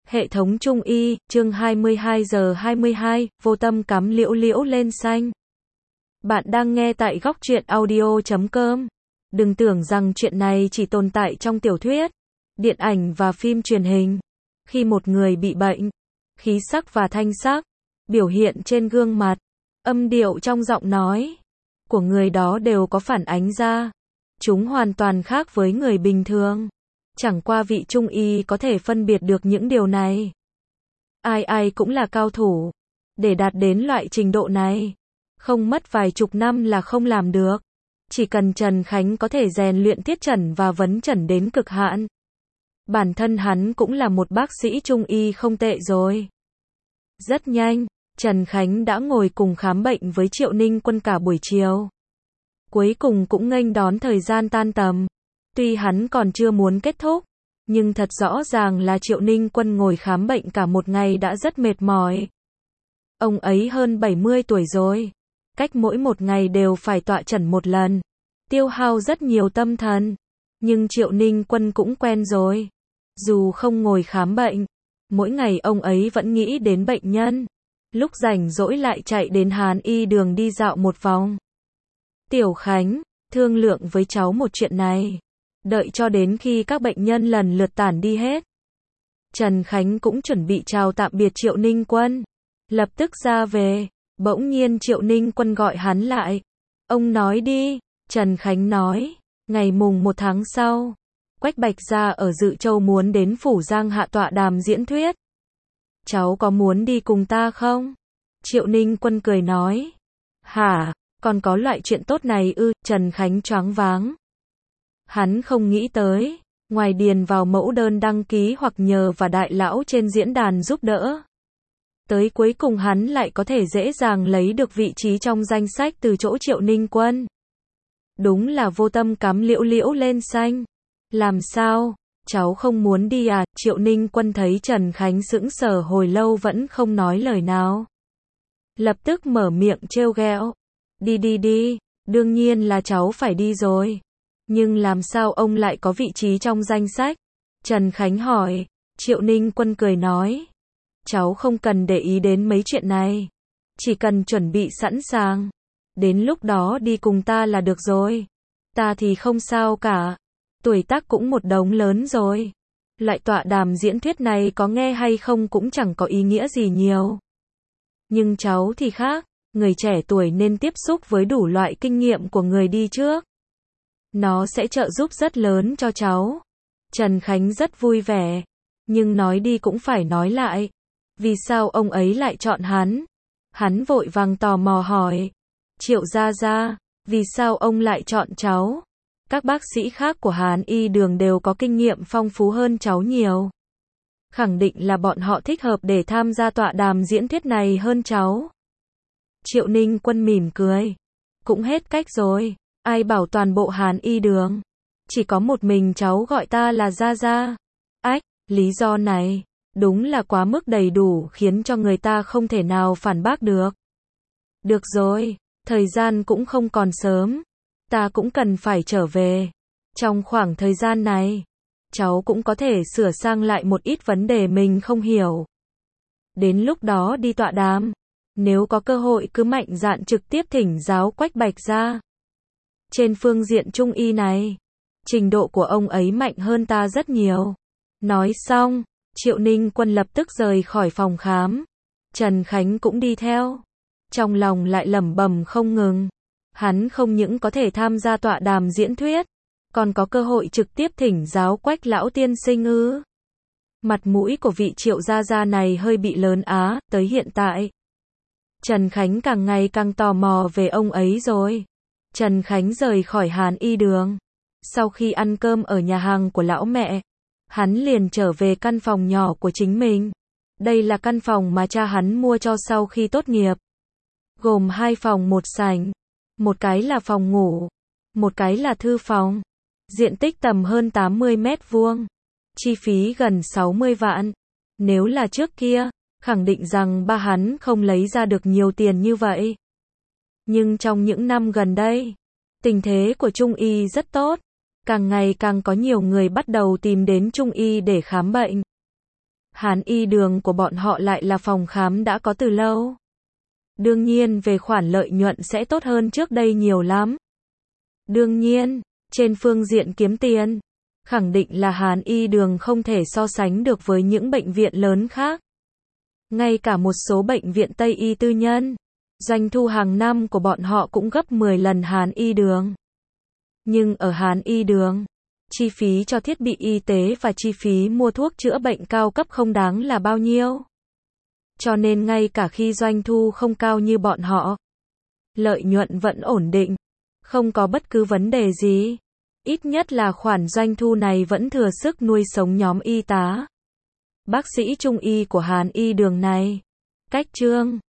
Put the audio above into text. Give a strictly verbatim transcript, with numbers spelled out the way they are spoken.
Hệ thống Trung y, chương hai mươi hai giờ hai mươi hai, vô tâm cắm liễu liễu lên xanh. Bạn đang nghe tại góc truyện audio chấm com. Đừng tưởng rằng chuyện này chỉ tồn tại trong tiểu thuyết, điện ảnh và phim truyền hình. Khi một người bị bệnh, khí sắc và thanh sắc, biểu hiện trên gương mặt, âm điệu trong giọng nói của người đó đều có phản ánh ra. Chúng hoàn toàn khác với người bình thường. Chẳng qua vị trung y có thể phân biệt được những điều này. Ai ai cũng là cao thủ. Để đạt đến loại trình độ này, không mất vài chục năm là không làm được. Chỉ cần Trần Khánh có thể rèn luyện thiết chẩn và vấn chẩn đến cực hạn. Bản thân hắn cũng là một bác sĩ trung y không tệ rồi. Rất nhanh, Trần Khánh đã ngồi cùng khám bệnh với Triệu Ninh Quân cả buổi chiều. Cuối cùng cũng nghênh đón thời gian tan tầm. Tuy hắn còn chưa muốn kết thúc, nhưng thật rõ ràng là Triệu Ninh Quân ngồi khám bệnh cả một ngày đã rất mệt mỏi. Ông ấy hơn bảy mươi tuổi rồi, cách mỗi một ngày đều phải tọa chẩn một lần, tiêu hao rất nhiều tâm thần. Nhưng Triệu Ninh Quân cũng quen rồi. Dù không ngồi khám bệnh, mỗi ngày ông ấy vẫn nghĩ đến bệnh nhân. Lúc rảnh rỗi lại chạy đến Hán Y đường đi dạo một vòng. Tiểu Khánh, thương lượng với cháu một chuyện này. Đợi cho đến khi các bệnh nhân lần lượt tản đi hết, Trần Khánh cũng chuẩn bị chào tạm biệt Triệu Ninh Quân, lập tức ra về. Bỗng nhiên Triệu Ninh Quân gọi hắn lại. Ông nói đi. Trần Khánh nói, ngày mùng một tháng sau, Quách Bạch Gia ở Dự Châu muốn đến Phủ Giang Hạ tọa đàm diễn thuyết. Cháu có muốn đi cùng ta không? Triệu Ninh Quân cười nói. Hả, còn có loại chuyện tốt này ư? Trần Khánh choáng váng. Hắn không nghĩ tới, ngoài điền vào mẫu đơn đăng ký hoặc nhờ và đại lão trên diễn đàn giúp đỡ, tới cuối cùng hắn lại có thể dễ dàng lấy được vị trí trong danh sách từ chỗ Triệu Ninh Quân. Đúng là vô tâm cắm liễu liễu lên xanh. Làm sao? Cháu không muốn đi à? Triệu Ninh Quân thấy Trần Khánh sững sờ hồi lâu vẫn không nói lời nào, lập tức mở miệng trêu ghẹo. Đi đi đi, đương nhiên là cháu phải đi rồi. Nhưng làm sao ông lại có vị trí trong danh sách? Trần Khánh hỏi. Triệu Ninh Quân cười nói. Cháu không cần để ý đến mấy chuyện này. Chỉ cần chuẩn bị sẵn sàng. Đến lúc đó đi cùng ta là được rồi. Ta thì không sao cả. Tuổi tác cũng một đống lớn rồi. Loại tọa đàm diễn thuyết này có nghe hay không cũng chẳng có ý nghĩa gì nhiều. Nhưng cháu thì khác. Người trẻ tuổi nên tiếp xúc với đủ loại kinh nghiệm của người đi trước. Nó sẽ trợ giúp rất lớn cho cháu. Trần Khánh rất vui vẻ. Nhưng nói đi cũng phải nói lại. Vì sao ông ấy lại chọn hắn? Hắn vội vàng tò mò hỏi. Triệu gia gia, vì sao ông lại chọn cháu? Các bác sĩ khác của Hán Y đường đều có kinh nghiệm phong phú hơn cháu nhiều. Khẳng định là bọn họ thích hợp để tham gia tọa đàm diễn thuyết này hơn cháu. Triệu Ninh Quân mỉm cười. Cũng hết cách rồi. Ai bảo toàn bộ Hán Y đường chỉ có một mình cháu gọi ta là gia gia. Ách, lý do này đúng là quá mức đầy đủ khiến cho người ta không thể nào phản bác được. Được rồi, thời gian cũng không còn sớm. Ta cũng cần phải trở về. Trong khoảng thời gian này, cháu cũng có thể sửa sang lại một ít vấn đề mình không hiểu. Đến lúc đó đi tọa đàm, nếu có cơ hội cứ mạnh dạn trực tiếp thỉnh giáo Quách Bạch Gia. Trên phương diện trung y này, trình độ của ông ấy mạnh hơn ta rất nhiều. Nói xong, Triệu Ninh Quân lập tức rời khỏi phòng khám. Trần Khánh cũng đi theo. Trong lòng lại lẩm bẩm không ngừng. Hắn không những có thể tham gia tọa đàm diễn thuyết, còn có cơ hội trực tiếp thỉnh giáo Quách lão tiên sinh ư? Mặt mũi của vị Triệu gia gia này hơi bị lớn á, tới hiện tại. Trần Khánh càng ngày càng tò mò về ông ấy rồi. Trần Khánh rời khỏi Hán Y đường. Sau khi ăn cơm ở nhà hàng của lão mẹ, hắn liền trở về căn phòng nhỏ của chính mình. Đây là căn phòng mà cha hắn mua cho sau khi tốt nghiệp. Gồm hai phòng một sảnh. Một cái là phòng ngủ, một cái là thư phòng. Diện tích tầm hơn tám mươi mét vuông. Chi phí gần sáu mươi vạn. Nếu là trước kia, khẳng định rằng ba hắn không lấy ra được nhiều tiền như vậy. Nhưng trong những năm gần đây, tình thế của Trung y rất tốt. Càng ngày càng có nhiều người bắt đầu tìm đến Trung y để khám bệnh. Hán Y Đường của bọn họ lại là phòng khám đã có từ lâu. Đương nhiên về khoản lợi nhuận sẽ tốt hơn trước đây nhiều lắm. Đương nhiên, trên phương diện kiếm tiền, khẳng định là Hán Y Đường không thể so sánh được với những bệnh viện lớn khác. Ngay cả một số bệnh viện Tây y tư nhân, doanh thu hàng năm của bọn họ cũng gấp mười lần Hán Y Đường. Nhưng ở Hán Y Đường, chi phí cho thiết bị y tế và chi phí mua thuốc chữa bệnh cao cấp không đáng là bao nhiêu. Cho nên ngay cả khi doanh thu không cao như bọn họ, lợi nhuận vẫn ổn định, không có bất cứ vấn đề gì. Ít nhất là khoản doanh thu này vẫn thừa sức nuôi sống nhóm y tá, bác sĩ trung y của Hán Y Đường này. Cách chương